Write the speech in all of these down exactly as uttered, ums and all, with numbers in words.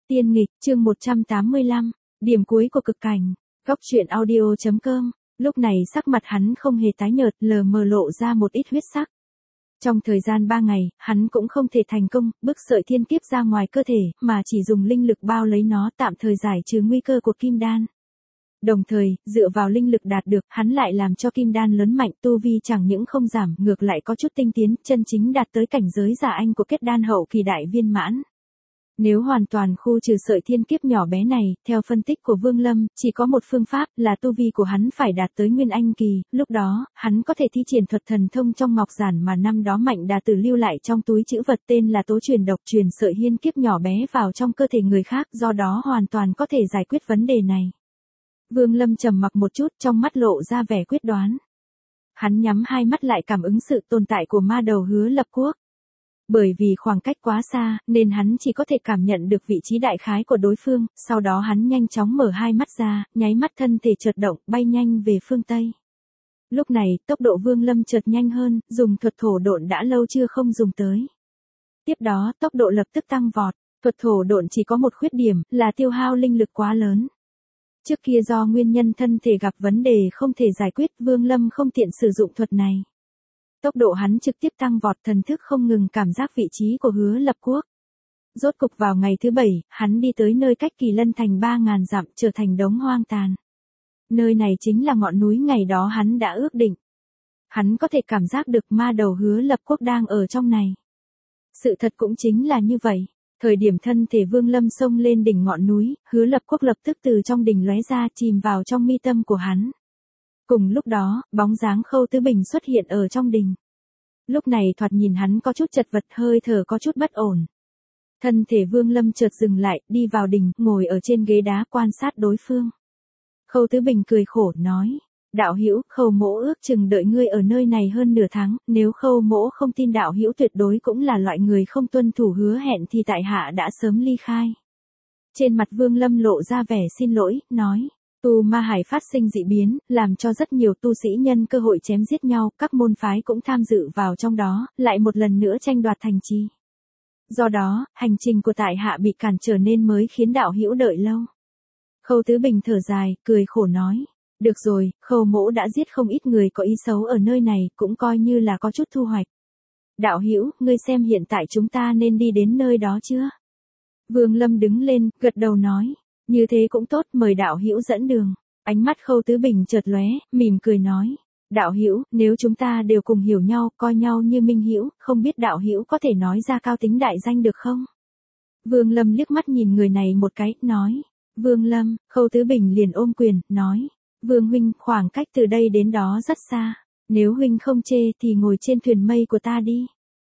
Tiên nghịch, chương một trăm tám mươi lăm, điểm cuối của cực cảnh. Góc truyện audio chấm com. Lúc này sắc mặt hắn không hề tái nhợt, lờ mờ lộ ra một ít huyết sắc. Trong thời gian ba ngày, hắn cũng không thể thành công, bức sợi thiên kiếp ra ngoài cơ thể, mà chỉ dùng linh lực bao lấy nó tạm thời giải trừ nguy cơ của kim đan. Đồng thời, dựa vào linh lực đạt được, hắn lại làm cho kim đan lớn mạnh, tu vi chẳng những không giảm, ngược lại có chút tinh tiến, chân chính đạt tới cảnh giới giả anh của kết đan hậu kỳ đại viên mãn. Nếu hoàn toàn khu trừ sợi thiên kiếp nhỏ bé này, theo phân tích của Vương Lâm, chỉ có một phương pháp là tu vi của hắn phải đạt tới Nguyên Anh kỳ, lúc đó, hắn có thể thi triển thuật thần thông trong ngọc giản mà năm đó Mạnh Đà Tử lưu lại trong túi trữ vật tên là tố truyền độc, truyền sợi thiên kiếp nhỏ bé vào trong cơ thể người khác, do đó hoàn toàn có thể giải quyết vấn đề này. Vương Lâm trầm mặc một chút, trong mắt lộ ra vẻ quyết đoán. Hắn nhắm hai mắt lại cảm ứng sự tồn tại của ma đầu Hứa Lập Quốc. Bởi vì khoảng cách quá xa, nên hắn chỉ có thể cảm nhận được vị trí đại khái của đối phương, sau đó hắn nhanh chóng mở hai mắt ra, nháy mắt thân thể chợt động, bay nhanh về phương Tây. Lúc này, tốc độ Vương Lâm chợt nhanh hơn, dùng thuật thổ độn đã lâu chưa không dùng tới. Tiếp đó, tốc độ lập tức tăng vọt, thuật thổ độn chỉ có một khuyết điểm, là tiêu hao linh lực quá lớn. Trước kia do nguyên nhân thân thể gặp vấn đề không thể giải quyết, Vương Lâm không tiện sử dụng thuật này. Tốc độ hắn trực tiếp tăng vọt, thần thức không ngừng cảm giác vị trí của Hứa Lập Quốc. Rốt cục vào ngày thứ bảy, hắn đi tới nơi cách Kỳ Lân thành ba ngàn dặm, trở thành đống hoang tàn. Nơi này chính là ngọn núi ngày đó hắn đã ước định. Hắn có thể cảm giác được ma đầu Hứa Lập Quốc đang ở trong này. Sự thật cũng chính là như vậy. Thời điểm thân thể Vương Lâm xông lên đỉnh ngọn núi, Hứa Lập Quốc lập tức từ trong đỉnh lóe ra, chìm vào trong mi tâm của hắn. Cùng lúc đó, bóng dáng Khâu Tứ Bình xuất hiện ở trong đình. Lúc này thoạt nhìn hắn có chút chật vật, hơi thở có chút bất ổn. Thân thể Vương Lâm chợt dừng lại, đi vào đình, ngồi ở trên ghế đá quan sát đối phương. Khâu Tứ Bình cười khổ, nói, đạo hữu, Khâu mỗ ước chừng đợi ngươi ở nơi này hơn nửa tháng, nếu Khâu mỗ không tin đạo hữu tuyệt đối cũng là loại người không tuân thủ hứa hẹn thì tại hạ đã sớm ly khai. Trên mặt Vương Lâm lộ ra vẻ xin lỗi, nói. Tu Ma Hải phát sinh dị biến, làm cho rất nhiều tu sĩ nhân cơ hội chém giết nhau, các môn phái cũng tham dự vào trong đó, lại một lần nữa tranh đoạt thành trì. Do đó, hành trình của tại hạ bị cản trở nên mới khiến đạo hữu đợi lâu. Khâu Tứ Bình thở dài, cười khổ nói, được rồi, Khâu mỗ đã giết không ít người có ý xấu ở nơi này, cũng coi như là có chút thu hoạch. Đạo hữu, ngươi xem hiện tại chúng ta nên đi đến nơi đó chưa? Vương Lâm đứng lên, gật đầu nói. Như thế cũng tốt, mời đạo hữu dẫn đường. Ánh mắt Khâu Tứ Bình chợt lóe, mỉm cười nói, đạo hữu, nếu chúng ta đều cùng hiểu nhau, coi nhau như minh hữu, không biết đạo hữu có thể nói ra cao tính đại danh được không? Vương Lâm liếc mắt nhìn người này một cái, nói, Vương Lâm. Khâu Tứ Bình liền ôm quyền, nói, Vương huynh, khoảng cách từ đây đến đó rất xa, nếu huynh không chê thì ngồi trên thuyền mây của ta đi.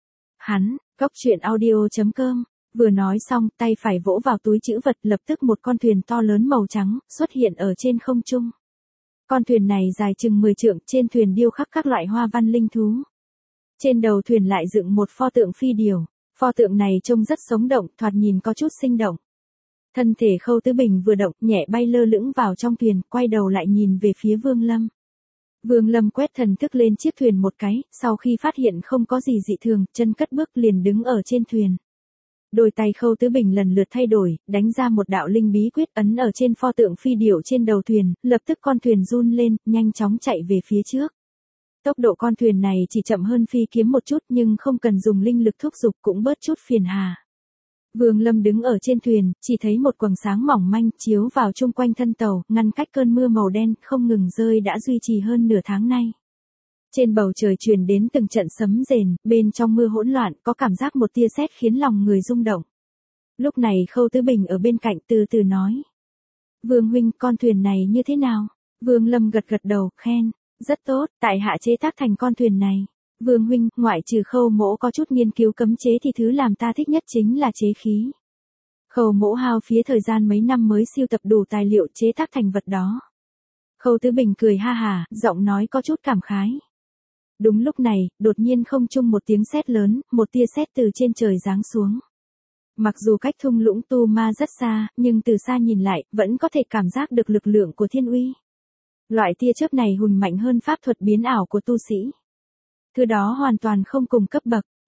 Hắn, góc truyện audio chấm com. Vừa nói xong, tay phải vỗ vào túi trữ vật, lập tức một con thuyền to lớn màu trắng, xuất hiện ở trên không trung. Con thuyền này dài chừng mười trượng, trên thuyền điêu khắc các loại hoa văn linh thú. Trên đầu thuyền lại dựng một pho tượng phi điểu, pho tượng này trông rất sống động, thoạt nhìn có chút sinh động. Thân thể Khâu Tứ Bình vừa động, nhẹ bay lơ lửng vào trong thuyền, quay đầu lại nhìn về phía Vương Lâm. Vương Lâm quét thần thức lên chiếc thuyền một cái, sau khi phát hiện không có gì dị thường, chân cất bước liền đứng ở trên thuyền. Đôi tay Khâu Tứ Bình lần lượt thay đổi, đánh ra một đạo linh bí quyết ấn ở trên pho tượng phi điểu trên đầu thuyền, lập tức con thuyền run lên, nhanh chóng chạy về phía trước. Tốc độ con thuyền này chỉ chậm hơn phi kiếm một chút nhưng không cần dùng linh lực thúc giục cũng bớt chút phiền hà. Vương Lâm đứng ở trên thuyền, chỉ thấy một quầng sáng mỏng manh chiếu vào chung quanh thân tàu, ngăn cách cơn mưa màu đen không ngừng rơi đã duy trì hơn nửa tháng nay. Trên bầu trời truyền đến từng trận sấm rền, bên trong mưa hỗn loạn, có cảm giác một tia sét khiến lòng người rung động. Lúc này Khâu Tứ Bình ở bên cạnh từ từ nói. Vương huynh, con thuyền này như thế nào? Vương Lâm gật gật đầu, khen. Rất tốt, tại hạ chế tác thành con thuyền này. Vương huynh, ngoại trừ Khâu mỗ có chút nghiên cứu cấm chế thì thứ làm ta thích nhất chính là chế khí. Khâu mỗ hao phí thời gian mấy năm mới siêu tập đủ tài liệu chế tác thành vật đó. Khâu Tứ Bình cười ha hà, giọng nói có chút cảm khái. Đúng lúc này, đột nhiên không trung một tiếng sét lớn, một tia sét từ trên trời giáng xuống. Mặc dù cách thung lũng Tu Ma rất xa, nhưng từ xa nhìn lại, vẫn có thể cảm giác được lực lượng của thiên uy. Loại tia chớp này hùng mạnh hơn pháp thuật biến ảo của tu sĩ. Thứ đó hoàn toàn không cùng cấp bậc.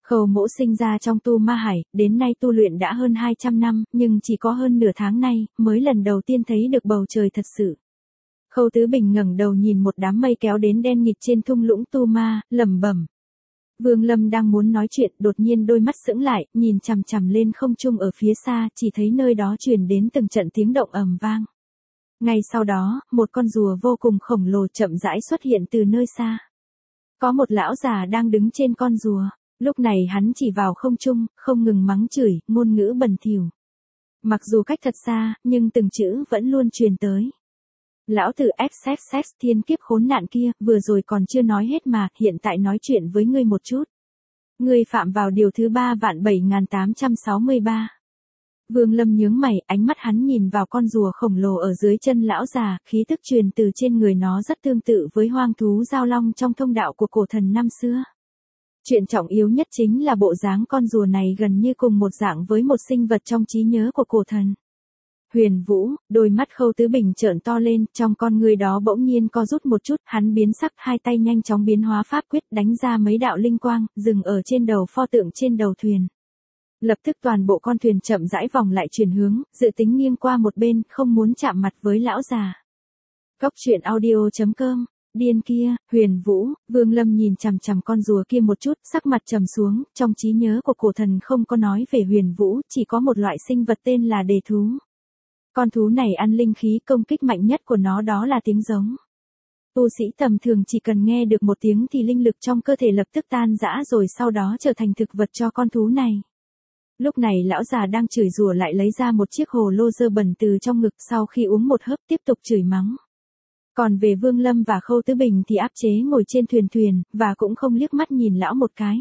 Khâu Mỗ sinh ra trong tu ma hải, đến nay tu luyện đã hơn hai trăm năm, nhưng chỉ có hơn nửa tháng nay, mới lần đầu tiên thấy được bầu trời thật sự. Khâu Tứ Bình ngẩng đầu nhìn một đám mây kéo đến đen nghịt trên thung lũng tu ma, lẩm bẩm. Vương Lâm đang muốn nói chuyện, đột nhiên đôi mắt sững lại, nhìn chằm chằm lên không trung ở phía xa, chỉ thấy nơi đó truyền đến từng trận tiếng động ầm vang. Ngay sau đó, một con rùa vô cùng khổng lồ chậm rãi xuất hiện từ nơi xa. Có một lão già đang đứng trên con rùa, lúc này hắn chỉ vào không trung, không ngừng mắng chửi, ngôn ngữ bẩn thỉu. Mặc dù cách thật xa, nhưng từng chữ vẫn luôn truyền tới. Lão tử xx xx thiên kiếp khốn nạn kia, vừa rồi còn chưa nói hết mà, hiện tại nói chuyện với ngươi một chút. Ngươi phạm vào điều thứ ba vạn bảy nghìn tám trăm sáu mươi ba. Vương Lâm nhướng mày, ánh mắt hắn nhìn vào con rùa khổng lồ ở dưới chân lão già, khí tức truyền từ trên người nó rất tương tự với hoang thú giao long trong thông đạo của cổ thần năm xưa. Chuyện trọng yếu nhất chính là bộ dáng con rùa này gần như cùng một dạng với một sinh vật trong trí nhớ của cổ thần. Huyền Vũ, đôi mắt Khâu Tứ Bình trợn to lên, trong con người đó bỗng nhiên co rút một chút, hắn biến sắc, hai tay nhanh chóng biến hóa pháp quyết, đánh ra mấy đạo linh quang, dừng ở trên đầu pho tượng trên đầu thuyền. Lập tức toàn bộ con thuyền chậm rãi vòng lại chuyển hướng, dự tính nghiêng qua một bên, không muốn chạm mặt với lão già. Cốc truyện audio chấm com. Điên kia, Huyền Vũ, Vương Lâm nhìn chằm chằm con rùa kia một chút, sắc mặt trầm xuống, trong trí nhớ của cổ thần không có nói về Huyền Vũ, chỉ có một loại sinh vật tên là đề thú. Con thú này ăn linh khí, công kích mạnh nhất của nó đó là tiếng giống. Tu sĩ tầm thường chỉ cần nghe được một tiếng thì linh lực trong cơ thể lập tức tan rã rồi sau đó trở thành thực vật cho con thú này. Lúc này lão già đang chửi rủa lại lấy ra một chiếc hồ lô dơ bẩn từ trong ngực, sau khi uống một hớp tiếp tục chửi mắng. Còn về Vương Lâm và Khâu Tứ Bình thì áp chế ngồi trên thuyền thuyền, và cũng không liếc mắt nhìn lão một cái.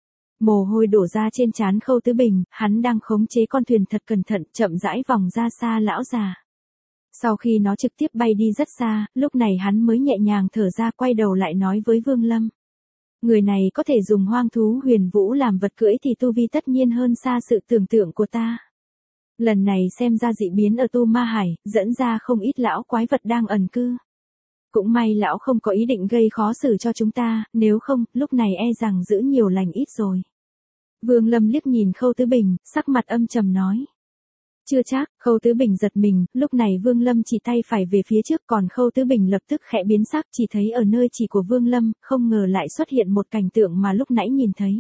Mồ hôi đổ ra trên trán Khâu Tứ Bình, hắn đang khống chế con thuyền thật cẩn thận, chậm rãi vòng ra xa lão già. Sau khi nó trực tiếp bay đi rất xa, lúc này hắn mới nhẹ nhàng thở ra, quay đầu lại nói với Vương Lâm. Người này có thể dùng hoang thú Huyền Vũ làm vật cưỡi thì tu vi tất nhiên hơn xa sự tưởng tượng của ta. Lần này xem ra dị biến ở tu ma hải, dẫn ra không ít lão quái vật đang ẩn cư. Cũng may lão không có ý định gây khó xử cho chúng ta, nếu không, lúc này e rằng giữ nhiều lành ít rồi. Vương Lâm liếc nhìn Khâu Tứ Bình, sắc mặt âm trầm nói. Chưa chắc, Khâu Tứ Bình giật mình, lúc này Vương Lâm chỉ tay phải về phía trước, còn Khâu Tứ Bình lập tức khẽ biến sắc, chỉ thấy ở nơi chỉ của Vương Lâm, không ngờ lại xuất hiện một cảnh tượng mà lúc nãy nhìn thấy.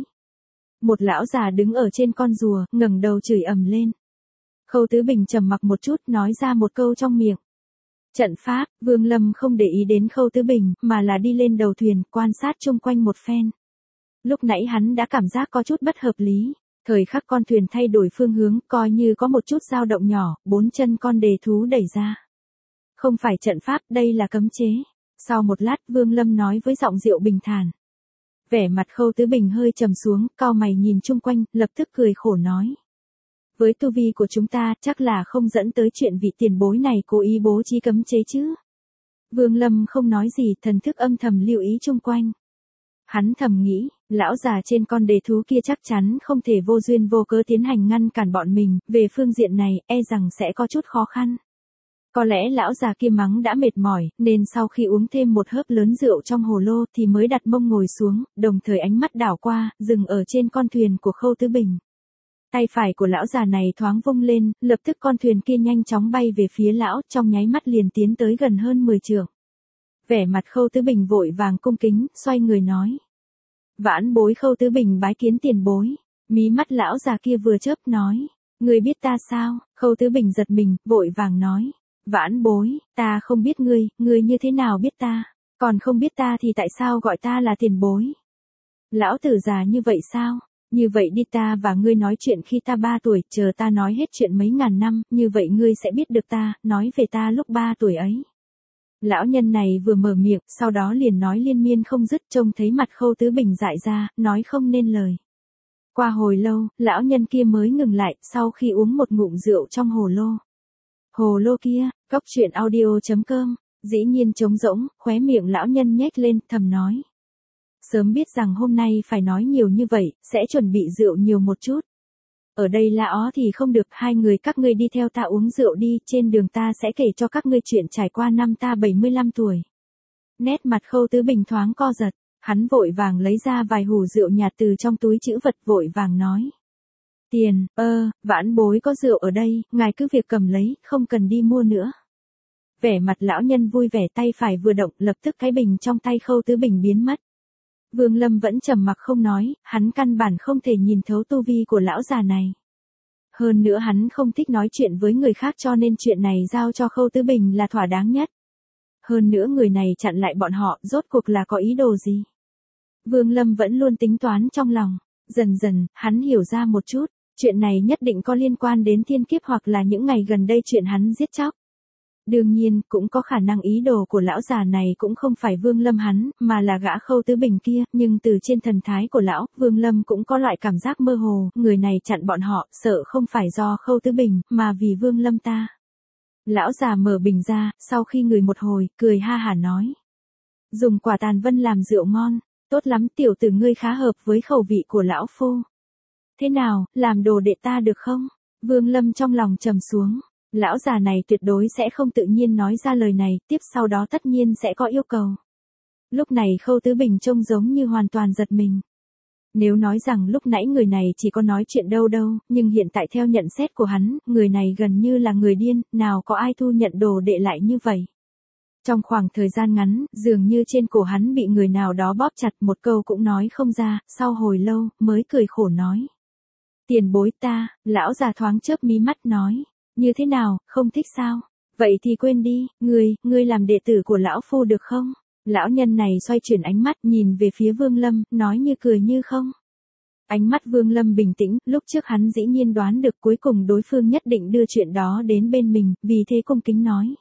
Một lão già đứng ở trên con rùa, ngẩng đầu chửi ầm lên. Khâu Tứ Bình trầm mặc một chút, nói ra một câu trong miệng. Trận pháp, Vương Lâm không để ý đến Khâu Tứ Bình, mà là đi lên đầu thuyền, quan sát chung quanh một phen. Lúc nãy hắn đã cảm giác có chút bất hợp lý. Thời khắc con thuyền thay đổi phương hướng, coi như có một chút dao động nhỏ, bốn chân con đề thú đẩy ra. Không phải trận pháp, đây là cấm chế. Sau một lát, Vương Lâm nói với giọng dịu bình thản. Vẻ mặt Khâu Tứ Bình hơi trầm xuống, cau mày nhìn chung quanh, lập tức cười khổ nói. Với tu vi của chúng ta, chắc là không dẫn tới chuyện vị tiền bối này cố ý bố trí cấm chế chứ. Vương Lâm không nói gì, thần thức âm thầm lưu ý chung quanh. Hắn thầm nghĩ, lão già trên con đề thú kia chắc chắn không thể vô duyên vô cớ tiến hành ngăn cản bọn mình, về phương diện này, e rằng sẽ có chút khó khăn. Có lẽ lão già kia mắng đã mệt mỏi, nên sau khi uống thêm một hớp lớn rượu trong hồ lô thì mới đặt mông ngồi xuống, đồng thời ánh mắt đảo qua, dừng ở trên con thuyền của Khâu Tứ Bình. Tay phải của lão già này thoáng vung lên, lập tức con thuyền kia nhanh chóng bay về phía lão, trong nháy mắt liền tiến tới gần hơn mười trượng. Vẻ mặt Khâu Tứ Bình vội vàng cung kính, xoay người nói. Vãn bối Khâu Tứ Bình bái kiến tiền bối. Mí mắt lão già kia vừa chớp nói. Ngươi biết ta sao? Khâu Tứ Bình giật mình, vội vàng nói. Vãn bối, ta không biết ngươi, ngươi như thế nào biết ta? Còn không biết ta thì tại sao gọi ta là tiền bối? Lão tử già như vậy sao? Như vậy đi, ta và ngươi nói chuyện khi ta ba tuổi, chờ ta nói hết chuyện mấy ngàn năm, như vậy ngươi sẽ biết được ta, nói về ta lúc ba tuổi ấy. Lão nhân này vừa mở miệng, sau đó liền nói liên miên không dứt, trông thấy mặt Khâu Tứ Bình dại ra, nói không nên lời. Qua hồi lâu, lão nhân kia mới ngừng lại, sau khi uống một ngụm rượu trong hồ lô. Hồ lô kia, cốc truyện audio chấm com, dĩ nhiên trống rỗng, khóe miệng lão nhân nhếch lên, thầm nói. Sớm biết rằng hôm nay phải nói nhiều như vậy, sẽ chuẩn bị rượu nhiều một chút. Ở đây là ó thì không được, hai người các ngươi đi theo ta uống rượu đi, trên đường ta sẽ kể cho các ngươi chuyện trải qua năm ta bảy mươi lăm tuổi. Nét mặt Khâu Tứ Bình thoáng co giật, Hắn vội vàng lấy ra vài hũ rượu nhạt từ trong túi trữ vật vội vàng nói. Tiền, ơ, vãn bối có rượu ở đây, ngài cứ việc cầm lấy, không cần đi mua nữa. Vẻ mặt lão nhân vui vẻ, tay phải vừa động, lập tức cái bình trong tay Khâu Tứ Bình biến mất. Vương Lâm vẫn trầm mặc không nói, hắn căn bản không thể nhìn thấu tu vi của lão già này. Hơn nữa hắn không thích nói chuyện với người khác cho nên chuyện này giao cho Khâu Tứ Bình là thỏa đáng nhất. Hơn nữa người này chặn lại bọn họ, rốt cuộc là có ý đồ gì? Vương Lâm vẫn luôn tính toán trong lòng, dần dần, hắn hiểu ra một chút, chuyện này nhất định có liên quan đến thiên kiếp hoặc là những ngày gần đây chuyện hắn giết chóc. Đương nhiên, cũng có khả năng ý đồ của lão già này cũng không phải Vương Lâm hắn, mà là gã Khâu Tứ Bình kia, nhưng từ trên thần thái của lão, Vương Lâm cũng có loại cảm giác mơ hồ, người này chặn bọn họ, sợ không phải do Khâu Tứ Bình, mà vì Vương Lâm ta. Lão già mở bình ra, sau khi ngửi một hồi, cười ha hả nói. Dùng quả tàn vân làm rượu ngon, tốt lắm, tiểu tử ngươi khá hợp với khẩu vị của lão phu. Thế nào, làm đồ đệ ta được không? Vương Lâm trong lòng trầm xuống. Lão già này tuyệt đối sẽ không tự nhiên nói ra lời này, tiếp sau đó tất nhiên sẽ có yêu cầu. Lúc này Khâu Tứ Bình trông giống như hoàn toàn giật mình. Nếu nói rằng lúc nãy người này chỉ có nói chuyện đâu đâu, nhưng hiện tại theo nhận xét của hắn, người này gần như là người điên, nào có ai thu nhận đồ đệ lại như vậy. Trong khoảng thời gian ngắn, dường như trên cổ hắn bị người nào đó bóp chặt, một câu cũng nói không ra, sau hồi lâu, mới cười khổ nói. Tiền bối ta, lão già thoáng chớp mí mắt nói. Như thế nào, không thích sao? Vậy thì quên đi, ngươi, ngươi làm đệ tử của lão phu được không? Lão nhân này xoay chuyển ánh mắt nhìn về phía Vương Lâm, nói như cười như không. Ánh mắt Vương Lâm bình tĩnh, lúc trước hắn dĩ nhiên đoán được cuối cùng đối phương nhất định đưa chuyện đó đến bên mình, vì thế cung kính nói.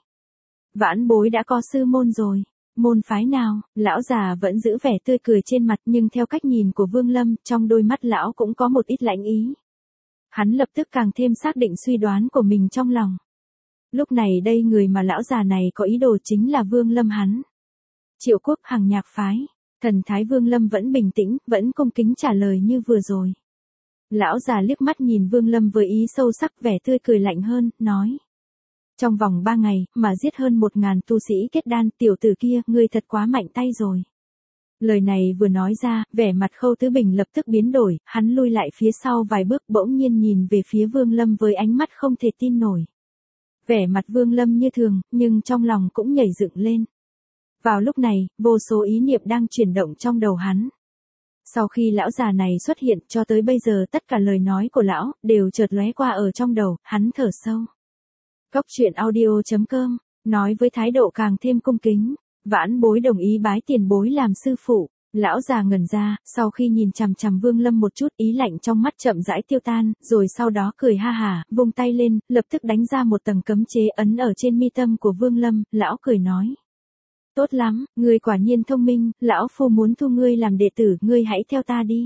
Vãn bối đã có sư môn rồi. Môn phái nào? Lão già vẫn giữ vẻ tươi cười trên mặt nhưng theo cách nhìn của Vương Lâm, trong đôi mắt lão cũng có một ít lãnh ý. Hắn lập tức càng thêm xác định suy đoán của mình trong lòng. Lúc này đây người mà lão già này có ý đồ chính là Vương Lâm hắn. Triệu Quốc Hằng Nhạc phái. Thần thái Vương Lâm vẫn bình tĩnh, vẫn cung kính trả lời như vừa rồi. Lão già liếc mắt nhìn Vương Lâm với ý sâu sắc, vẻ tươi cười lạnh hơn, nói. Trong vòng ba ngày, mà giết hơn một ngàn tu sĩ kết đan, tiểu tử kia, ngươi thật quá mạnh tay rồi. Lời này vừa nói ra, vẻ mặt Khâu Tứ Bình lập tức biến đổi, hắn lui lại phía sau vài bước, bỗng nhiên nhìn về phía Vương Lâm với ánh mắt không thể tin nổi. Vẻ mặt Vương Lâm như thường, nhưng trong lòng cũng nhảy dựng lên. Vào lúc này, vô số ý niệm đang chuyển động trong đầu hắn. Sau khi lão già này xuất hiện, cho tới bây giờ tất cả lời nói của lão, đều chợt lóe qua ở trong đầu, hắn thở sâu. Cốc truyện audio chấm com, nói với thái độ càng thêm cung kính. Vãn bối đồng ý bái tiền bối làm sư phụ. Lão già ngẩn ra, sau khi nhìn chằm chằm Vương Lâm một chút, ý lạnh trong mắt chậm rãi tiêu tan, rồi sau đó cười ha hả, vung tay lên, lập tức đánh ra một tầng cấm chế ấn ở trên mi tâm của Vương Lâm, lão cười nói. Tốt lắm, ngươi quả nhiên thông minh, lão phu muốn thu ngươi làm đệ tử, ngươi hãy theo ta đi.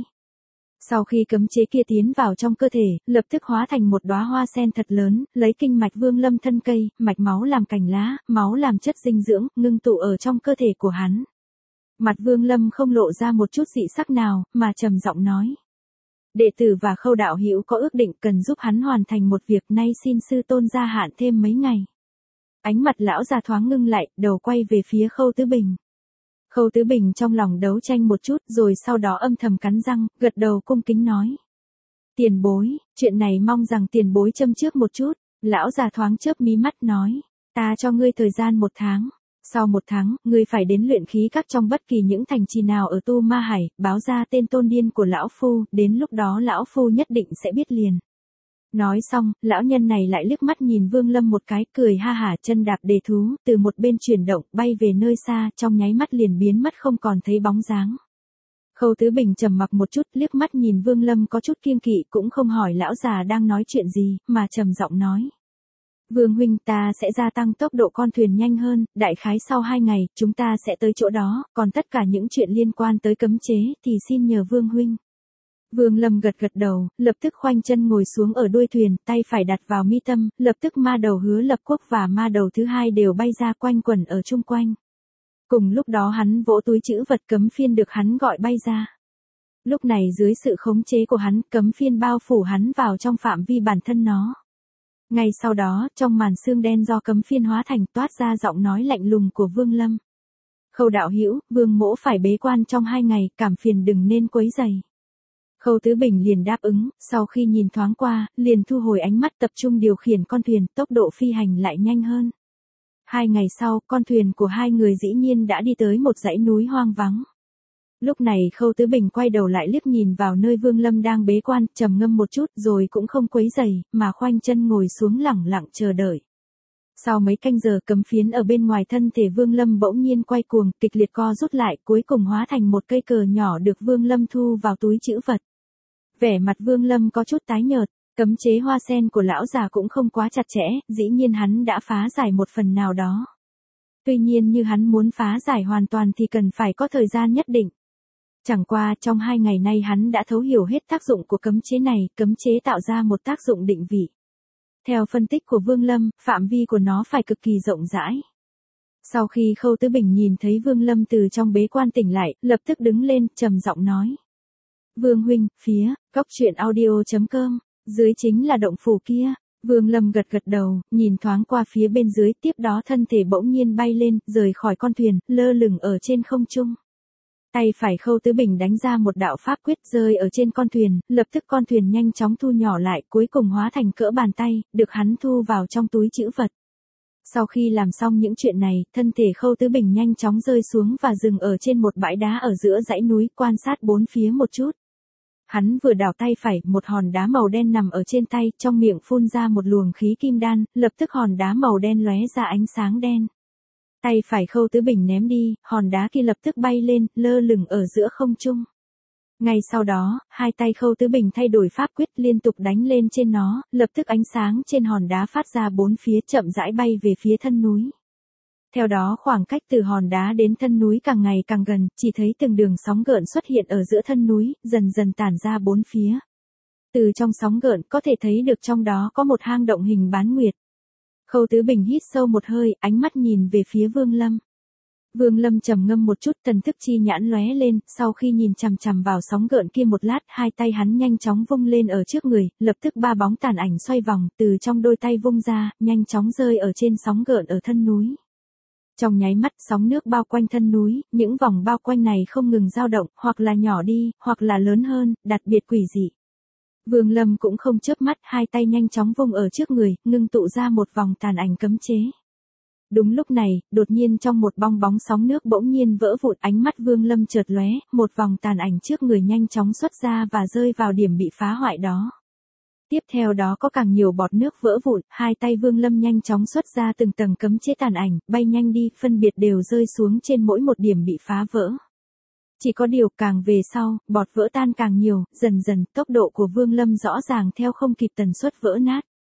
Sau khi cấm chế kia tiến vào trong cơ thể, lập tức hóa thành một đóa hoa sen thật lớn, lấy kinh mạch Vương Lâm thân cây, mạch máu làm cành lá, máu làm chất dinh dưỡng, ngưng tụ ở trong cơ thể của hắn. Mặt Vương Lâm không lộ ra một chút dị sắc nào, mà trầm giọng nói. Đệ tử và Khâu đạo hữu có ước định cần giúp hắn hoàn thành một việc, nay xin sư tôn gia hạn thêm mấy ngày. Ánh mặt lão già thoáng ngưng lại, đầu quay về phía Khâu Tứ Bình. Khâu Tứ Bình trong lòng đấu tranh một chút, rồi sau đó âm thầm cắn răng, gật đầu cung kính nói. Tiền bối, chuyện này mong rằng tiền bối châm trước một chút. Lão già thoáng chớp mí mắt nói. Ta cho ngươi thời gian một tháng. Sau một tháng, ngươi phải đến luyện khí các trong bất kỳ những thành trì nào ở Tu Ma Hải, báo ra tên tôn điên của lão phu, đến lúc đó lão phu nhất định sẽ biết liền. Nói xong, lão nhân này lại liếc mắt nhìn Vương Lâm một cái, cười ha hả, chân đạp đề thú, từ một bên chuyển động, bay về nơi xa, trong nháy mắt liền biến mất không còn thấy bóng dáng. Khâu Tứ Bình trầm mặc một chút, liếc mắt nhìn Vương Lâm có chút kiêng kỵ, cũng không hỏi lão già đang nói chuyện gì, mà trầm giọng nói. Vương huynh, ta sẽ gia tăng tốc độ con thuyền nhanh hơn, đại khái sau hai ngày, chúng ta sẽ tới chỗ đó, còn tất cả những chuyện liên quan tới cấm chế, thì xin nhờ Vương huynh. Vương Lâm gật gật đầu, lập tức khoanh chân ngồi xuống ở đuôi thuyền, tay phải đặt vào mi tâm, lập tức ma đầu Hứa Lập Quốc và ma đầu thứ hai đều bay ra quanh quẩn ở chung quanh. Cùng lúc đó hắn vỗ túi trữ vật cấm phiên được hắn gọi bay ra. Lúc này dưới sự khống chế của hắn, cấm phiên bao phủ hắn vào trong phạm vi bản thân nó. Ngay sau đó, trong màn sương đen do cấm phiên hóa thành toát ra giọng nói lạnh lùng của Vương Lâm. Khâu đạo hữu, Vương mỗ phải bế quan trong hai ngày, cảm phiền đừng nên quấy rầy. Khâu Tứ Bình liền đáp ứng, sau khi nhìn thoáng qua, liền thu hồi ánh mắt tập trung điều khiển con thuyền, tốc độ phi hành lại nhanh hơn. Hai ngày sau, con thuyền của hai người dĩ nhiên đã đi tới một dãy núi hoang vắng. Lúc này Khâu Tứ Bình quay đầu lại liếc nhìn vào nơi Vương Lâm đang bế quan, trầm ngâm một chút rồi cũng không quấy rầy, mà khoanh chân ngồi xuống lẳng lặng chờ đợi. Sau mấy canh giờ, cấm phiến ở bên ngoài thân thể Vương Lâm bỗng nhiên quay cuồng, kịch liệt co rút lại, cuối cùng hóa thành một cây cờ nhỏ được Vương Lâm thu vào túi trữ vật. Vẻ mặt Vương Lâm có chút tái nhợt, cấm chế hoa sen của lão già cũng không quá chặt chẽ, dĩ nhiên hắn đã phá giải một phần nào đó. Tuy nhiên như hắn muốn phá giải hoàn toàn thì cần phải có thời gian nhất định. Chẳng qua trong hai ngày nay hắn đã thấu hiểu hết tác dụng của cấm chế này, cấm chế tạo ra một tác dụng định vị. Theo phân tích của Vương Lâm, phạm vi của nó phải cực kỳ rộng rãi. Sau khi Khâu Tứ Bình nhìn thấy Vương Lâm từ trong bế quan tỉnh lại, lập tức đứng lên, trầm giọng nói. Vương huynh, phía, góc truyện audio chấm com, dưới chính là động phủ kia. Vương Lâm gật gật đầu, nhìn thoáng qua phía bên dưới, tiếp đó thân thể bỗng nhiên bay lên, rời khỏi con thuyền, lơ lửng ở trên không trung. Tay phải Khâu Tứ Bình đánh ra một đạo pháp quyết rơi ở trên con thuyền, lập tức con thuyền nhanh chóng thu nhỏ lại, cuối cùng hóa thành cỡ bàn tay, được hắn thu vào trong túi trữ vật. Sau khi làm xong những chuyện này, thân thể Khâu Tứ Bình nhanh chóng rơi xuống và dừng ở trên một bãi đá ở giữa dãy núi, quan sát bốn phía một chút. Hắn vừa đảo tay phải, một hòn đá màu đen nằm ở trên tay, trong miệng phun ra một luồng khí kim đan, lập tức hòn đá màu đen lóe ra ánh sáng đen. Tay phải Khâu Tứ Bình ném đi, hòn đá kia lập tức bay lên, lơ lửng ở giữa không trung. Ngay sau đó, hai tay Khâu Tứ Bình thay đổi pháp quyết liên tục đánh lên trên nó, lập tức ánh sáng trên hòn đá phát ra bốn phía chậm rãi bay về phía thân núi. Theo đó khoảng cách từ hòn đá đến thân núi càng ngày càng gần, chỉ thấy từng đường sóng gợn xuất hiện ở giữa thân núi, dần dần tản ra bốn phía. Từ trong sóng gợn có thể thấy được trong đó có một hang động hình bán nguyệt. Khâu Tứ Bình hít sâu một hơi, ánh mắt nhìn về phía Vương Lâm. Vương Lâm trầm ngâm một chút, thần thức chi nhãn lóe lên, sau khi nhìn chằm chằm vào sóng gợn kia một lát, hai tay hắn nhanh chóng vung lên ở trước người, lập tức ba bóng tàn ảnh xoay vòng, từ trong đôi tay vung ra, nhanh chóng rơi ở trên sóng gợn ở thân núi. Trong nháy mắt, sóng nước bao quanh thân núi, những vòng bao quanh này không ngừng dao động, hoặc là nhỏ đi, hoặc là lớn hơn, đặc biệt quỷ dị. Vương Lâm cũng không chớp mắt, hai tay nhanh chóng vung ở trước người, ngưng tụ ra một vòng tàn ảnh cấm chế. Đúng lúc này, đột nhiên trong một bong bóng sóng nước bỗng nhiên vỡ vụn, ánh mắt Vương Lâm chợt lóe, một vòng tàn ảnh trước người nhanh chóng xuất ra và rơi vào điểm bị phá hoại đó. Tiếp theo đó có càng nhiều bọt nước vỡ vụn, hai tay Vương Lâm nhanh chóng xuất ra từng tầng cấm chế tàn ảnh, bay nhanh đi, phân biệt đều rơi xuống trên mỗi một điểm bị phá vỡ. Chỉ có điều càng về sau, bọt vỡ tan càng nhiều, dần dần tốc độ của Vương Lâm rõ ràng theo không kịp tần suất vỡ nát.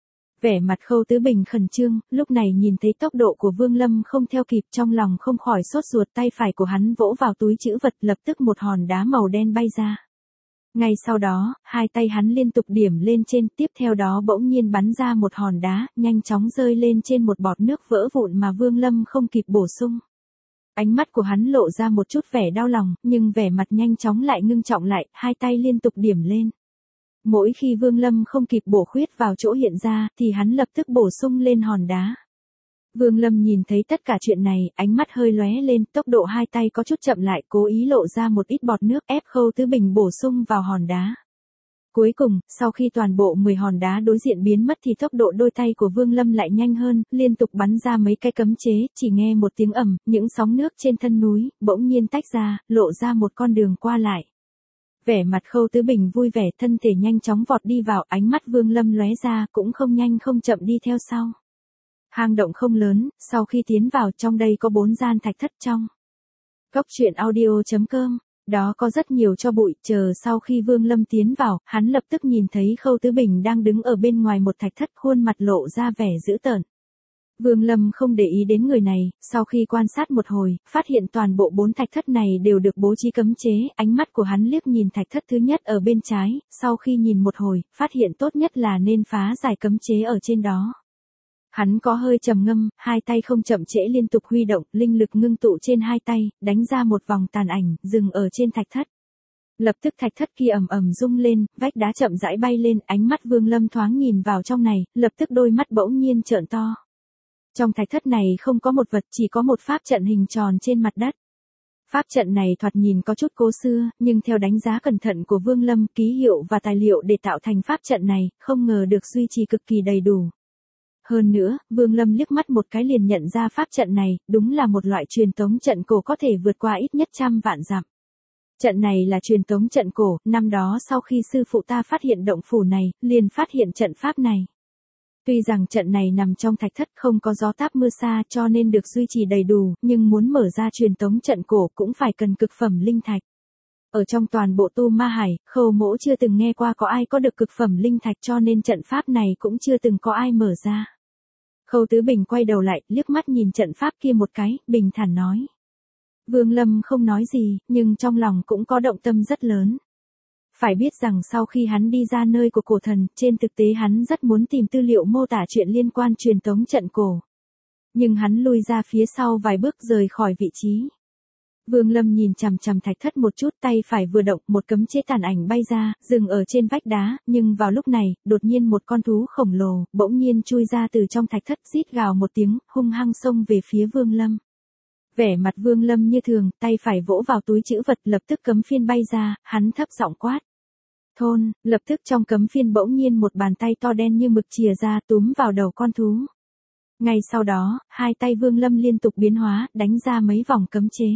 Vẻ mặt Khâu Tứ Bình khẩn trương, lúc này nhìn thấy tốc độ của Vương Lâm không theo kịp, trong lòng không khỏi sốt ruột, tay phải của hắn vỗ vào túi trữ vật, lập tức một hòn đá màu đen bay ra. Ngay sau đó, hai tay hắn liên tục điểm lên trên, tiếp theo đó bỗng nhiên bắn ra một hòn đá, nhanh chóng rơi lên trên một bọt nước vỡ vụn mà Vương Lâm không kịp bổ sung. Ánh mắt của hắn lộ ra một chút vẻ đau lòng, nhưng vẻ mặt nhanh chóng lại ngưng trọng lại, hai tay liên tục điểm lên. Mỗi khi Vương Lâm không kịp bổ khuyết vào chỗ hiện ra, thì hắn lập tức bổ sung lên hòn đá. Vương Lâm nhìn thấy tất cả chuyện này, ánh mắt hơi lóe lên, tốc độ hai tay có chút chậm lại, cố ý lộ ra một ít bọt nước ép Khâu Tứ Bình bổ sung vào hòn đá. Cuối cùng, sau khi toàn bộ mười hòn đá đối diện biến mất thì tốc độ đôi tay của Vương Lâm lại nhanh hơn, liên tục bắn ra mấy cái cấm chế, chỉ nghe một tiếng ầm, những sóng nước trên thân núi bỗng nhiên tách ra, lộ ra một con đường qua lại. Vẻ mặt Khâu Tứ Bình vui vẻ, thân thể nhanh chóng vọt đi vào, ánh mắt Vương Lâm lóe ra, cũng không nhanh không chậm đi theo sau. Hang động không lớn, sau khi tiến vào trong đây có bốn gian thạch thất trong. Góc truyện audio chấm com, đó có rất nhiều tro bụi, chờ sau khi Vương Lâm tiến vào, hắn lập tức nhìn thấy Khâu Tứ Bình đang đứng ở bên ngoài một thạch thất, khuôn mặt lộ ra vẻ dữ tợn. Vương Lâm không để ý đến người này, sau khi quan sát một hồi, phát hiện toàn bộ bốn thạch thất này đều được bố trí cấm chế, ánh mắt của hắn liếc nhìn thạch thất thứ nhất ở bên trái, sau khi nhìn một hồi, phát hiện tốt nhất là nên phá giải cấm chế ở trên đó. Hắn có hơi trầm ngâm, hai tay không chậm trễ liên tục huy động, linh lực ngưng tụ trên hai tay, đánh ra một vòng tàn ảnh, dừng ở trên thạch thất. Lập tức thạch thất kia ầm ầm rung lên, vách đá chậm rãi bay lên, ánh mắt Vương Lâm thoáng nhìn vào trong này, lập tức đôi mắt bỗng nhiên trợn to. Trong thạch thất này không có một vật, chỉ có một pháp trận hình tròn trên mặt đất. Pháp trận này thoạt nhìn có chút cố xưa, nhưng theo đánh giá cẩn thận của Vương Lâm, ký hiệu và tài liệu để tạo thành pháp trận này, không ngờ được duy trì cực kỳ đầy đủ. Hơn nữa, Vương Lâm liếc mắt một cái liền nhận ra pháp trận này, đúng là một loại truyền tống trận cổ có thể vượt qua ít nhất trăm vạn dặm. Trận này là truyền tống trận cổ, năm đó sau khi sư phụ ta phát hiện động phủ này, liền phát hiện trận pháp này. Tuy rằng trận này nằm trong thạch thất không có gió táp mưa xa cho nên được duy trì đầy đủ, nhưng muốn mở ra truyền tống trận cổ cũng phải cần cực phẩm linh thạch. Ở trong toàn bộ Tu Ma Hải, Khâu Mỗ chưa từng nghe qua có ai có được cực phẩm linh thạch cho nên trận pháp này cũng chưa từng có ai mở ra. Khâu Tứ Bình quay đầu lại, liếc mắt nhìn trận pháp kia một cái, bình thản nói. Vương Lâm không nói gì, nhưng trong lòng cũng có động tâm rất lớn. Phải biết rằng sau khi hắn đi ra nơi của cổ thần, trên thực tế hắn rất muốn tìm tư liệu mô tả chuyện liên quan truyền tống trận cổ. Nhưng hắn lui ra phía sau vài bước rời khỏi vị trí. Vương Lâm nhìn chằm chằm thạch thất một chút, tay phải vừa động, một cấm chế tàn ảnh bay ra, dừng ở trên vách đá, nhưng vào lúc này, đột nhiên một con thú khổng lồ, bỗng nhiên chui ra từ trong thạch thất, rít gào một tiếng, hung hăng xông về phía Vương Lâm. Vẻ mặt Vương Lâm như thường, tay phải vỗ vào túi trữ vật, lập tức cấm phiên bay ra, hắn thấp giọng quát. Thôn, lập tức trong cấm phiên bỗng nhiên một bàn tay to đen như mực chìa ra túm vào đầu con thú. Ngay sau đó, hai tay Vương Lâm liên tục biến hóa, đánh ra mấy vòng cấm chế.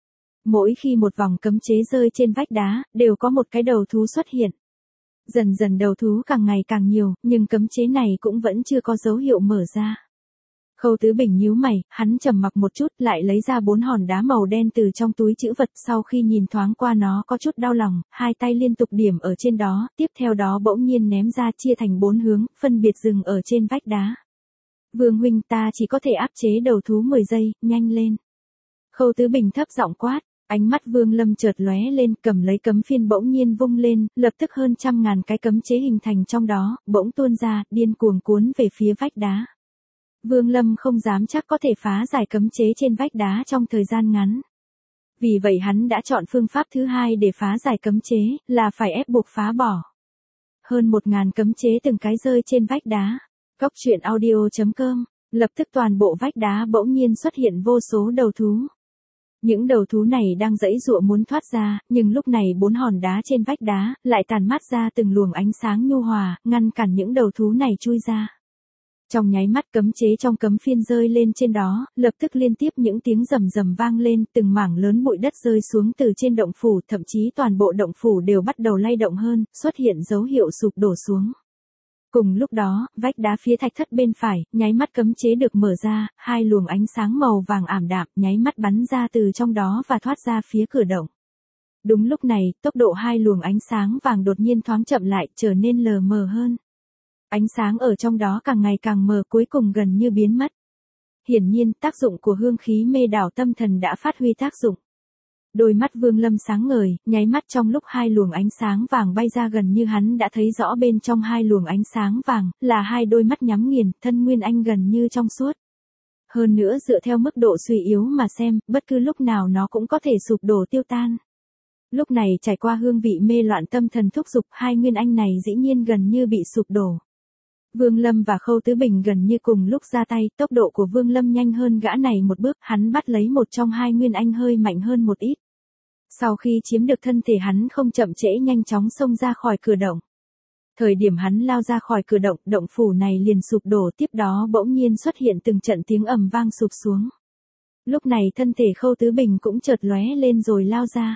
Mỗi khi một vòng cấm chế rơi trên vách đá, đều có một cái đầu thú xuất hiện. Dần dần đầu thú càng ngày càng nhiều, nhưng cấm chế này cũng vẫn chưa có dấu hiệu mở ra. Khâu Tứ Bình nhíu mày, hắn trầm mặc một chút lại lấy ra bốn hòn đá màu đen từ trong túi trữ vật, sau khi nhìn thoáng qua nó có chút đau lòng, hai tay liên tục điểm ở trên đó, tiếp theo đó bỗng nhiên ném ra chia thành bốn hướng, phân biệt dừng ở trên vách đá. Vương huynh, ta chỉ có thể áp chế đầu thú mười giây, nhanh lên. Khâu Tứ Bình thấp giọng quát, ánh mắt Vương Lâm chợt lóe lên, cầm lấy cấm phiên bỗng nhiên vung lên, lập tức hơn trăm ngàn cái cấm chế hình thành trong đó, bỗng tuôn ra, điên cuồng cuốn về phía vách đá. Vương Lâm không dám chắc có thể phá giải cấm chế trên vách đá trong thời gian ngắn. Vì vậy hắn đã chọn phương pháp thứ hai để phá giải cấm chế, là phải ép buộc phá bỏ. Hơn một ngàn cấm chế từng cái rơi trên vách đá. Cốc truyện audio chấm com, lập tức toàn bộ vách đá bỗng nhiên xuất hiện vô số đầu thú. Những đầu thú này đang giãy giụa muốn thoát ra, nhưng lúc này bốn hòn đá trên vách đá lại tàn mát ra từng luồng ánh sáng nhu hòa, ngăn cản những đầu thú này chui ra. Trong nháy mắt cấm chế trong cấm phiên rơi lên trên đó, lập tức liên tiếp những tiếng rầm rầm vang lên, từng mảng lớn bụi đất rơi xuống từ trên động phủ, thậm chí toàn bộ động phủ đều bắt đầu lay động hơn, xuất hiện dấu hiệu sụp đổ xuống. Cùng lúc đó, vách đá phía thạch thất bên phải, nháy mắt cấm chế được mở ra, hai luồng ánh sáng màu vàng ảm đạm, nháy mắt bắn ra từ trong đó và thoát ra phía cửa động. Đúng lúc này, tốc độ hai luồng ánh sáng vàng đột nhiên thoáng chậm lại, trở nên lờ mờ hơn. Ánh sáng ở trong đó càng ngày càng mờ, cuối cùng gần như biến mất. Hiển nhiên, tác dụng của hương khí mê đảo tâm thần đã phát huy tác dụng. Đôi mắt Vương Lâm sáng ngời, nháy mắt trong lúc hai luồng ánh sáng vàng bay ra gần như hắn đã thấy rõ bên trong hai luồng ánh sáng vàng, là hai đôi mắt nhắm nghiền, thân nguyên anh gần như trong suốt. Hơn nữa dựa theo mức độ suy yếu mà xem, bất cứ lúc nào nó cũng có thể sụp đổ tiêu tan. Lúc này trải qua hương vị mê loạn tâm thần thúc giục, hai nguyên anh này dĩ nhiên gần như bị sụp đổ. Vương Lâm và Khâu Tứ Bình gần như cùng lúc ra tay, tốc độ của Vương Lâm nhanh hơn gã này một bước, hắn bắt lấy một trong hai nguyên anh hơi mạnh hơn một ít. Sau khi chiếm được thân thể hắn không chậm trễ nhanh chóng xông ra khỏi cửa động. Thời điểm hắn lao ra khỏi cửa động, động phủ này liền sụp đổ, tiếp đó bỗng nhiên xuất hiện từng trận tiếng ầm vang sụp xuống. Lúc này thân thể Khâu Tứ Bình cũng chợt lóe lên rồi lao ra.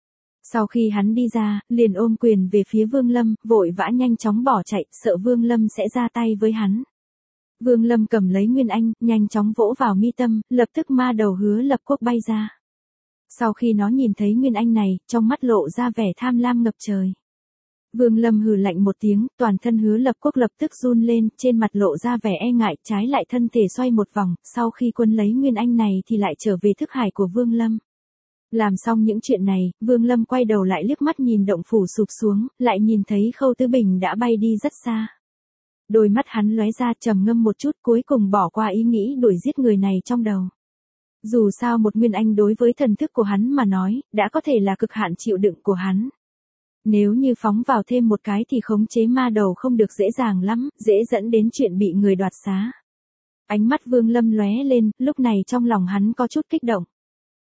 Sau khi hắn đi ra, liền ôm quyền về phía Vương Lâm, vội vã nhanh chóng bỏ chạy, sợ Vương Lâm sẽ ra tay với hắn. Vương Lâm cầm lấy Nguyên Anh, nhanh chóng vỗ vào mi tâm, lập tức ma đầu Hứa Lập Quốc bay ra. Sau khi nó nhìn thấy Nguyên Anh này, trong mắt lộ ra vẻ tham lam ngập trời. Vương Lâm hừ lạnh một tiếng, toàn thân Hứa Lập Quốc lập tức run lên, trên mặt lộ ra vẻ e ngại, trái lại thân thể xoay một vòng, sau khi quân lấy Nguyên Anh này thì lại trở về thức hải của Vương Lâm. Làm xong những chuyện này, Vương Lâm quay đầu lại liếc mắt nhìn động phủ sụp xuống, lại nhìn thấy Khâu Tứ Bình đã bay đi rất xa. Đôi mắt hắn lóe ra trầm ngâm một chút, cuối cùng bỏ qua ý nghĩ đuổi giết người này trong đầu. Dù sao một nguyên anh đối với thần thức của hắn mà nói, đã có thể là cực hạn chịu đựng của hắn. Nếu như phóng vào thêm một cái thì khống chế ma đầu không được dễ dàng lắm, dễ dẫn đến chuyện bị người đoạt xá. Ánh mắt Vương Lâm lóe lên, lúc này trong lòng hắn có chút kích động.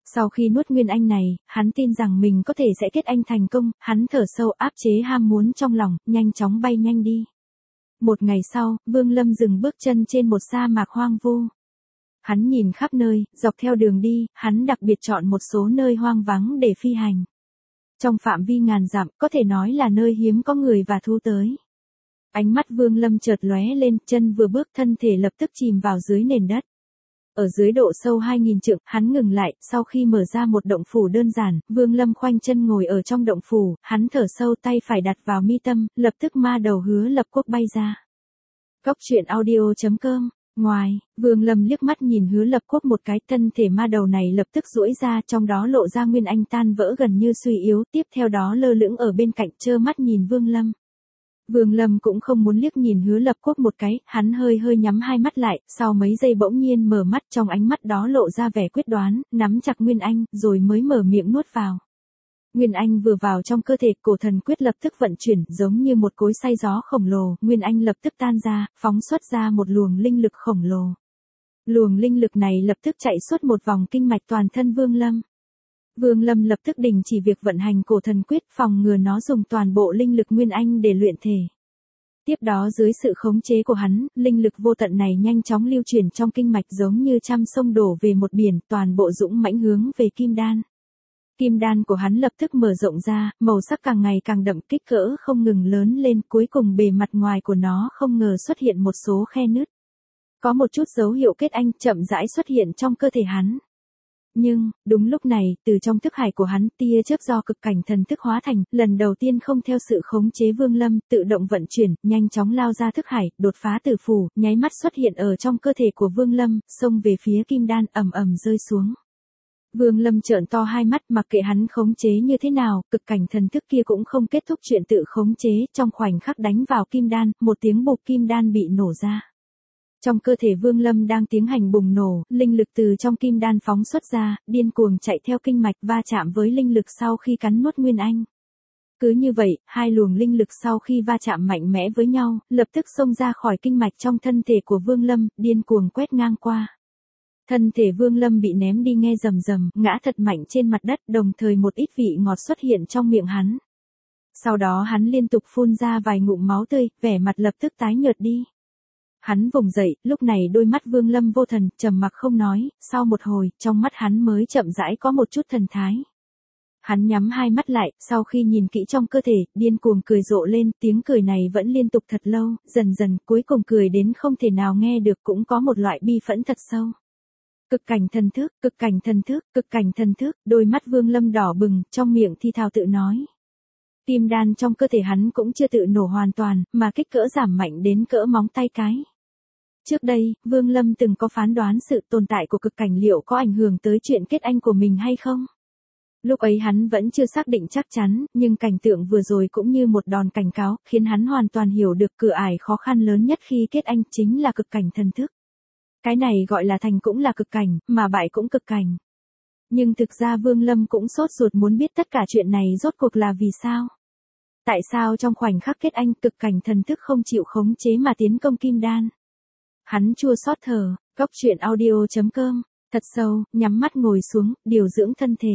Sau khi nuốt nguyên anh này, hắn tin rằng mình có thể sẽ kết anh thành công, hắn thở sâu áp chế ham muốn trong lòng, nhanh chóng bay nhanh đi. Một ngày sau, Vương Lâm dừng bước chân trên một sa mạc hoang vu. Hắn nhìn khắp nơi, dọc theo đường đi, hắn đặc biệt chọn một số nơi hoang vắng để phi hành. Trong phạm vi ngàn dặm, có thể nói là nơi hiếm có người và thú tới. Ánh mắt Vương Lâm chợt lóe lên, chân vừa bước thân thể lập tức chìm vào dưới nền đất. Ở dưới độ sâu hai nghìn trượng, hắn ngừng lại, sau khi mở ra một động phủ đơn giản, Vương Lâm khoanh chân ngồi ở trong động phủ, hắn thở sâu tay phải đặt vào mi tâm, lập tức ma đầu Hứa Lập Quốc bay ra. Góc truyện audio chấm com. Ngoài, Vương Lâm liếc mắt nhìn Hứa Lập Quốc một cái, thân thể ma đầu này lập tức duỗi ra, trong đó lộ ra nguyên anh tan vỡ gần như suy yếu, tiếp theo đó lơ lửng ở bên cạnh trơ mắt nhìn Vương Lâm. Vương Lâm cũng không muốn liếc nhìn Hứa Lập Quốc một cái, hắn hơi hơi nhắm hai mắt lại, sau mấy giây bỗng nhiên mở mắt, trong ánh mắt đó lộ ra vẻ quyết đoán, nắm chặt Nguyên Anh, rồi mới mở miệng nuốt vào. Nguyên Anh vừa vào trong cơ thể, cổ thần quyết lập tức vận chuyển, giống như một cối xay gió khổng lồ, Nguyên Anh lập tức tan ra, phóng xuất ra một luồng linh lực khổng lồ. Luồng linh lực này lập tức chạy suốt một vòng kinh mạch toàn thân Vương Lâm. Vương Lâm lập tức đình chỉ việc vận hành cổ thần quyết, phòng ngừa nó dùng toàn bộ linh lực Nguyên Anh để luyện thể. Tiếp đó dưới sự khống chế của hắn, linh lực vô tận này nhanh chóng lưu chuyển trong kinh mạch giống như trăm sông đổ về một biển, toàn bộ dũng mãnh hướng về kim đan. Kim đan của hắn lập tức mở rộng ra, màu sắc càng ngày càng đậm, kích cỡ không ngừng lớn lên, cuối cùng bề mặt ngoài của nó không ngờ xuất hiện một số khe nứt. Có một chút dấu hiệu kết anh chậm rãi xuất hiện trong cơ thể hắn. Nhưng, đúng lúc này, từ trong thức hải của hắn, tia chớp do cực cảnh thần thức hóa thành, lần đầu tiên không theo sự khống chế Vương Lâm, tự động vận chuyển, nhanh chóng lao ra thức hải, đột phá tử phủ, nháy mắt xuất hiện ở trong cơ thể của Vương Lâm, xông về phía kim đan, ầm ầm rơi xuống. Vương Lâm trợn to hai mắt, mặc kệ hắn khống chế như thế nào, cực cảnh thần thức kia cũng không kết thúc chuyện tự khống chế, trong khoảnh khắc đánh vào kim đan, một tiếng bụp kim đan bị nổ ra. Trong cơ thể Vương Lâm đang tiến hành bùng nổ, linh lực từ trong kim đan phóng xuất ra, điên cuồng chạy theo kinh mạch va chạm với linh lực sau khi cắn nuốt Nguyên Anh. Cứ như vậy, hai luồng linh lực sau khi va chạm mạnh mẽ với nhau, lập tức xông ra khỏi kinh mạch trong thân thể của Vương Lâm, điên cuồng quét ngang qua. Thân thể Vương Lâm bị ném đi nghe rầm rầm, ngã thật mạnh trên mặt đất, đồng thời một ít vị ngọt xuất hiện trong miệng hắn. Sau đó hắn liên tục phun ra vài ngụm máu tươi, vẻ mặt lập tức tái nhợt đi. Hắn vùng dậy, lúc này đôi mắt Vương Lâm vô thần, trầm mặc không nói, sau một hồi, trong mắt hắn mới chậm rãi có một chút thần thái. Hắn nhắm hai mắt lại, sau khi nhìn kỹ trong cơ thể, điên cuồng cười rộ lên, tiếng cười này vẫn liên tục thật lâu, dần dần, cuối cùng cười đến không thể nào nghe được, cũng có một loại bi phẫn thật sâu. Cực cảnh thần thức, cực cảnh thần thức, cực cảnh thần thức, đôi mắt Vương Lâm đỏ bừng, trong miệng thi thào tự nói. Kim đan trong cơ thể hắn cũng chưa tự nổ hoàn toàn, mà kích cỡ giảm mạnh đến cỡ móng tay cái. Trước đây, Vương Lâm từng có phán đoán sự tồn tại của cực cảnh liệu có ảnh hưởng tới chuyện kết anh của mình hay không. Lúc ấy hắn vẫn chưa xác định chắc chắn, nhưng cảnh tượng vừa rồi cũng như một đòn cảnh cáo, khiến hắn hoàn toàn hiểu được cửa ải khó khăn lớn nhất khi kết anh chính là cực cảnh thần thức. Cái này gọi là thành cũng là cực cảnh, mà bại cũng cực cảnh. Nhưng thực ra Vương Lâm cũng sốt ruột muốn biết tất cả chuyện này rốt cuộc là vì sao. Tại sao trong khoảnh khắc kết anh cực cảnh thần thức không chịu khống chế mà tiến công kim đan. Hắn chua xót thở, góc truyện audio chấm com, thật sâu, nhắm mắt ngồi xuống, điều dưỡng thân thể.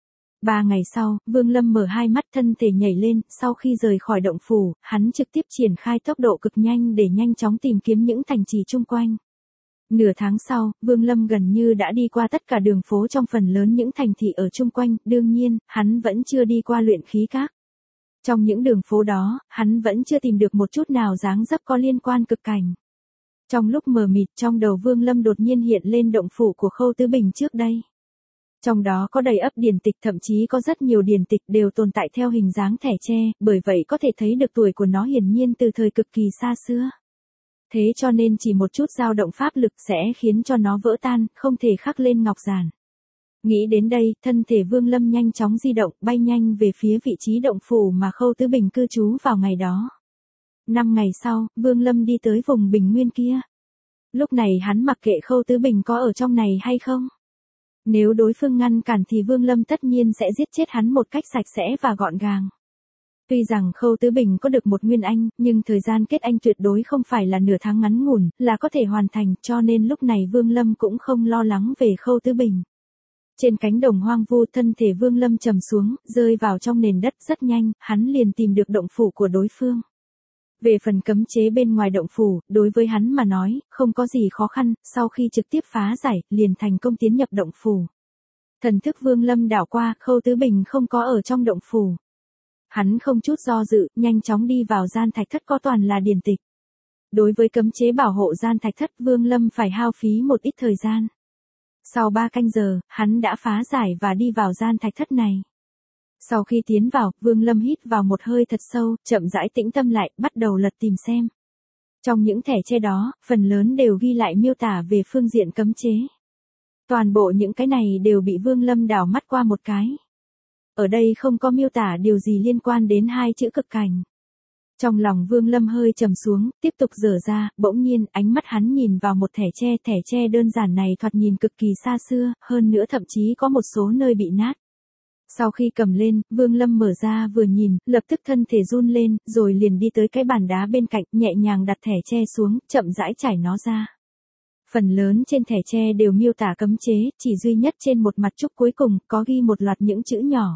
Ba ngày sau, Vương Lâm mở hai mắt, thân thể nhảy lên, sau khi rời khỏi động phủ, hắn trực tiếp triển khai tốc độ cực nhanh để nhanh chóng tìm kiếm những thành trì chung quanh. Nửa tháng sau, Vương Lâm gần như đã đi qua tất cả đường phố trong phần lớn những thành thị ở chung quanh, đương nhiên, hắn vẫn chưa đi qua luyện khí các. Trong những đường phố đó, hắn vẫn chưa tìm được một chút nào dáng dấp có liên quan cực cảnh. Trong lúc mờ mịt, trong đầu Vương Lâm đột nhiên hiện lên động phủ của Khâu Tứ Bình trước đây. Trong đó có đầy ắp điển tịch, thậm chí có rất nhiều điển tịch đều tồn tại theo hình dáng thẻ tre, bởi vậy có thể thấy được tuổi của nó hiển nhiên từ thời cực kỳ xa xưa. Thế cho nên chỉ một chút dao động pháp lực sẽ khiến cho nó vỡ tan, không thể khắc lên ngọc giản. Nghĩ đến đây, thân thể Vương Lâm nhanh chóng di động, bay nhanh về phía vị trí động phủ mà Khâu Tứ Bình cư trú vào ngày đó. Năm ngày sau, Vương Lâm đi tới vùng bình nguyên kia. Lúc này hắn mặc kệ Khâu Tứ Bình có ở trong này hay không. Nếu đối phương ngăn cản thì Vương Lâm tất nhiên sẽ giết chết hắn một cách sạch sẽ và gọn gàng. Tuy rằng Khâu Tứ Bình có được một nguyên anh, nhưng thời gian kết anh tuyệt đối không phải là nửa tháng ngắn ngủn, là có thể hoàn thành, cho nên lúc này Vương Lâm cũng không lo lắng về Khâu Tứ Bình. Trên cánh đồng hoang vu thân thể Vương Lâm trầm xuống, rơi vào trong nền đất rất nhanh, hắn liền tìm được động phủ của đối phương. Về phần cấm chế bên ngoài động phủ, đối với hắn mà nói, không có gì khó khăn, sau khi trực tiếp phá giải, liền thành công tiến nhập động phủ. Thần thức Vương Lâm đảo qua, Khâu Tứ Bình không có ở trong động phủ. Hắn không chút do dự, nhanh chóng đi vào gian thạch thất có toàn là điển tịch. Đối với cấm chế bảo hộ gian thạch thất Vương Lâm phải hao phí một ít thời gian. Sau ba canh giờ, hắn đã phá giải và đi vào gian thạch thất này. Sau khi tiến vào, Vương Lâm hít vào một hơi thật sâu, chậm rãi tĩnh tâm lại, bắt đầu lật tìm xem. Trong những thẻ tre đó, phần lớn đều ghi lại miêu tả về phương diện cấm chế. Toàn bộ những cái này đều bị Vương Lâm đảo mắt qua một cái. Ở đây không có miêu tả điều gì liên quan đến hai chữ cực cảnh. Trong lòng Vương Lâm hơi trầm xuống, tiếp tục dở ra, bỗng nhiên ánh mắt hắn nhìn vào một thẻ tre, thẻ tre đơn giản này thoạt nhìn cực kỳ xa xưa, hơn nữa thậm chí có một số nơi bị nát. Sau khi cầm lên, Vương Lâm mở ra vừa nhìn, lập tức thân thể run lên, rồi liền đi tới cái bàn đá bên cạnh, nhẹ nhàng đặt thẻ tre xuống, chậm rãi trải nó ra. Phần lớn trên thẻ tre đều miêu tả cấm chế, chỉ duy nhất trên một mặt trúc cuối cùng có ghi một loạt những chữ nhỏ.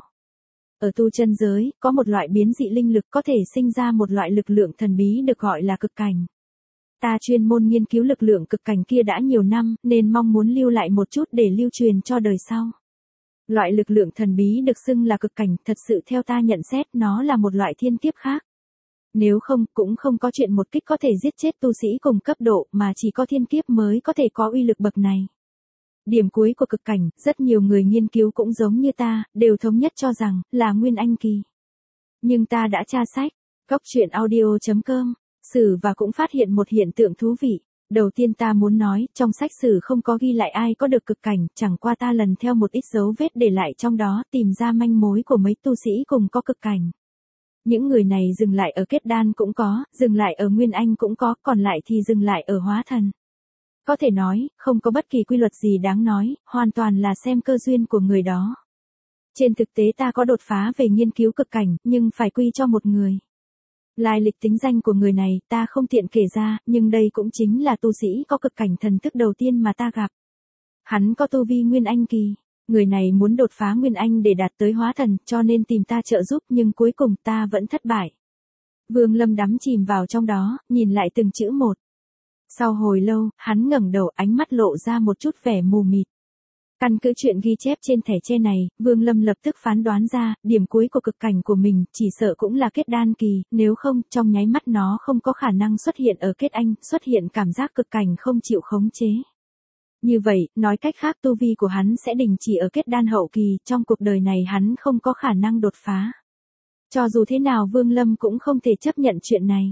Ở tu chân giới, có một loại biến dị linh lực có thể sinh ra một loại lực lượng thần bí được gọi là cực cảnh. Ta chuyên môn nghiên cứu lực lượng cực cảnh kia đã nhiều năm, nên mong muốn lưu lại một chút để lưu truyền cho đời sau. Loại lực lượng thần bí được xưng là cực cảnh, thật sự theo ta nhận xét nó là một loại thiên kiếp khác. Nếu không, cũng không có chuyện một kích có thể giết chết tu sĩ cùng cấp độ, mà chỉ có thiên kiếp mới có thể có uy lực bậc này. Điểm cuối của cực cảnh, rất nhiều người nghiên cứu cũng giống như ta, đều thống nhất cho rằng, là Nguyên Anh kỳ. Nhưng ta đã tra sách, góc truyện audio chấm com, sử và cũng phát hiện một hiện tượng thú vị. Đầu tiên ta muốn nói, trong sách sử không có ghi lại ai có được cực cảnh, chẳng qua ta lần theo một ít dấu vết để lại trong đó, tìm ra manh mối của mấy tu sĩ cùng có cực cảnh. Những người này dừng lại ở kết đan cũng có, dừng lại ở Nguyên Anh cũng có, còn lại thì dừng lại ở hóa thần. Có thể nói, không có bất kỳ quy luật gì đáng nói, hoàn toàn là xem cơ duyên của người đó. Trên thực tế ta có đột phá về nghiên cứu cực cảnh, nhưng phải quy cho một người. Lai lịch tính danh của người này ta không tiện kể ra, nhưng đây cũng chính là tu sĩ có cực cảnh thần thức đầu tiên mà ta gặp. Hắn có tu vi Nguyên Anh kỳ. Người này muốn đột phá Nguyên Anh để đạt tới hóa thần, cho nên tìm ta trợ giúp, nhưng cuối cùng ta vẫn thất bại. Vương Lâm đắm chìm vào trong đó, nhìn lại từng chữ một. Sau hồi lâu, hắn ngẩng đầu, ánh mắt lộ ra một chút vẻ mù mịt. Căn cứ chuyện ghi chép trên thẻ tre này, Vương Lâm lập tức phán đoán ra, điểm cuối của cực cảnh của mình, chỉ sợ cũng là kết đan kỳ, nếu không, trong nháy mắt nó không có khả năng xuất hiện ở kết anh, xuất hiện cảm giác cực cảnh không chịu khống chế. Như vậy, nói cách khác tu vi của hắn sẽ đình chỉ ở kết đan hậu kỳ, trong cuộc đời này hắn không có khả năng đột phá. Cho dù thế nào Vương Lâm cũng không thể chấp nhận chuyện này.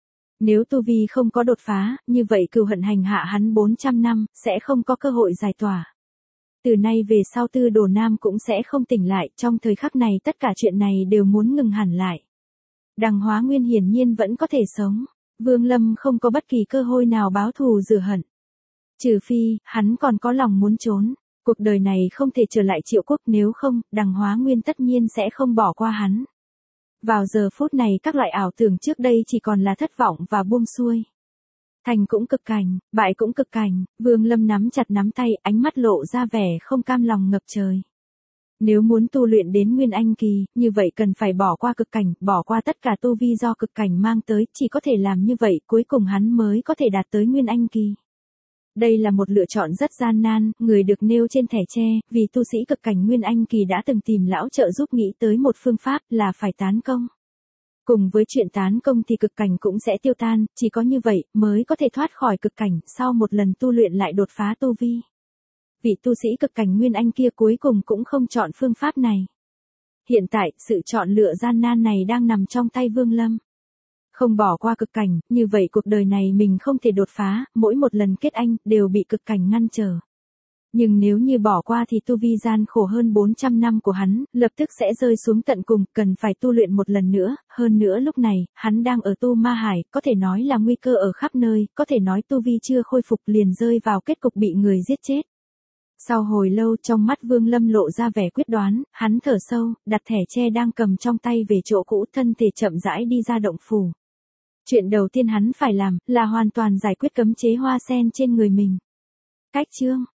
Nếu tu vi không có đột phá, như vậy cừu hận hành hạ hắn bốn trăm năm, sẽ không có cơ hội giải tỏa. Từ nay về sau Tư Đồ Nam cũng sẽ không tỉnh lại, trong thời khắc này tất cả chuyện này đều muốn ngừng hẳn lại. Đằng Hóa Nguyên hiển nhiên vẫn có thể sống, Vương Lâm không có bất kỳ cơ hội nào báo thù rửa hận. Trừ phi, hắn còn có lòng muốn trốn, cuộc đời này không thể trở lại Triệu Quốc, nếu không, Đằng Hóa Nguyên tất nhiên sẽ không bỏ qua hắn. Vào giờ phút này các loại ảo tưởng trước đây chỉ còn là thất vọng và buông xuôi. Thành cũng cực cảnh, bại cũng cực cảnh, Vương Lâm nắm chặt nắm tay, ánh mắt lộ ra vẻ không cam lòng ngập trời. Nếu muốn tu luyện đến Nguyên Anh kỳ, như vậy cần phải bỏ qua cực cảnh, bỏ qua tất cả tu vi do cực cảnh mang tới, chỉ có thể làm như vậy, cuối cùng hắn mới có thể đạt tới Nguyên Anh kỳ. Đây là một lựa chọn rất gian nan, người được nêu trên thẻ tre, vì tu sĩ cực cảnh Nguyên Anh kỳ đã từng tìm lão trợ giúp nghĩ tới một phương pháp là phải tán công. Cùng với chuyện tán công thì cực cảnh cũng sẽ tiêu tan, chỉ có như vậy mới có thể thoát khỏi cực cảnh, sau một lần tu luyện lại đột phá tu vi. Vị tu sĩ cực cảnh Nguyên Anh kia cuối cùng cũng không chọn phương pháp này. Hiện tại, sự chọn lựa gian nan này đang nằm trong tay Vương Lâm. Không bỏ qua cực cảnh, như vậy cuộc đời này mình không thể đột phá, mỗi một lần kết anh, đều bị cực cảnh ngăn trở. Nhưng nếu như bỏ qua thì tu vi gian khổ hơn bốn trăm năm của hắn, lập tức sẽ rơi xuống tận cùng, cần phải tu luyện một lần nữa, hơn nữa lúc này, hắn đang ở tu ma hải, có thể nói là nguy cơ ở khắp nơi, có thể nói tu vi chưa khôi phục liền rơi vào kết cục bị người giết chết. Sau hồi lâu trong mắt Vương Lâm lộ ra vẻ quyết đoán, hắn thở sâu, đặt thẻ tre đang cầm trong tay về chỗ cũ, thân thể chậm rãi đi ra động phủ. Chuyện đầu tiên hắn phải làm, là hoàn toàn giải quyết cấm chế hoa sen trên người mình. Cách chương